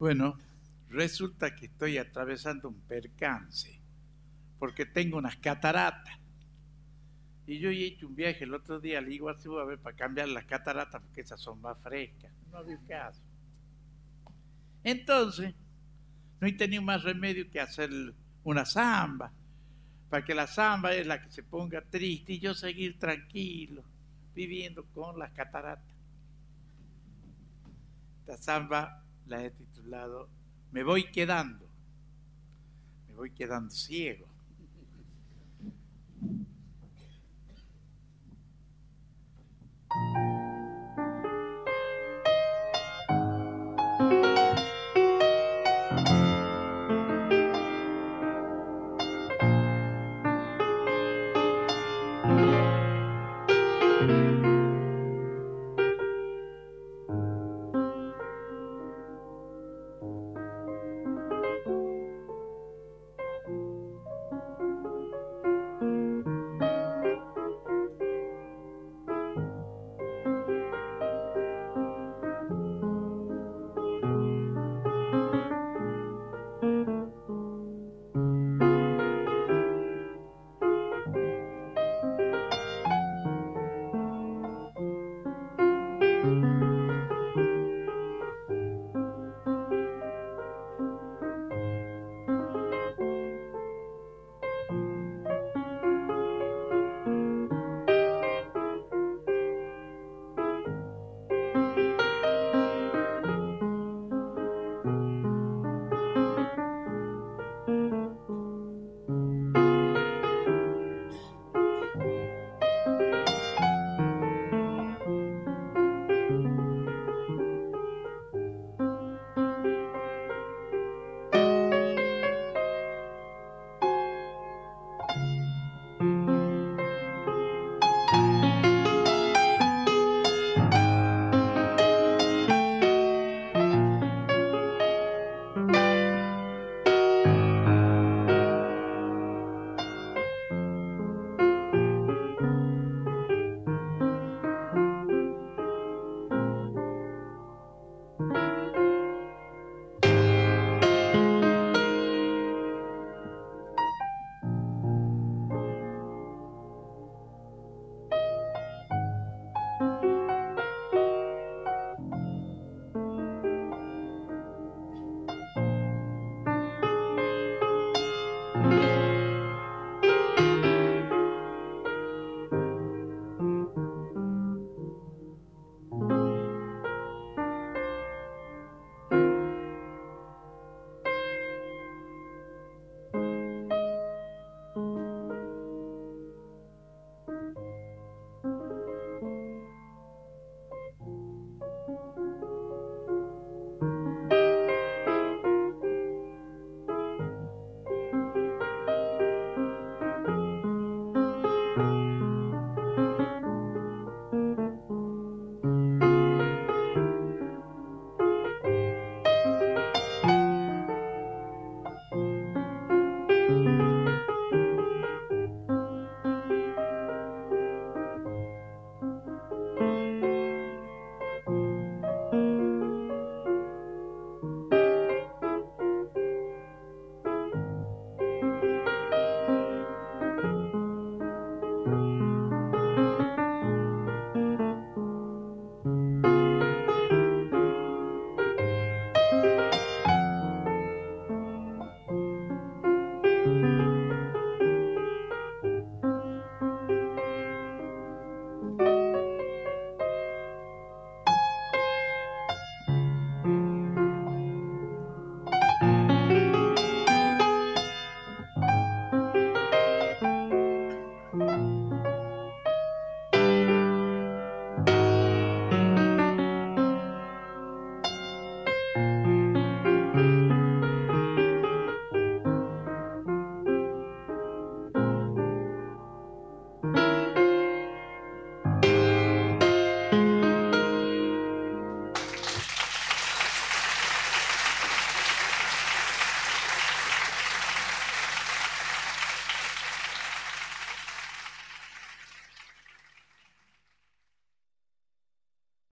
Bueno, resulta que estoy atravesando un percance, porque tengo unas cataratas. Y yo he hecho un viaje el otro día al Iguazú a ver para cambiar las cataratas, porque esas son más frescas. No había caso. Entonces, no he tenido más remedio que hacer una zamba, para que la zamba es la que se ponga triste y yo seguir tranquilo, viviendo con las cataratas. Esta zamba la he titulado Me voy quedando ciego.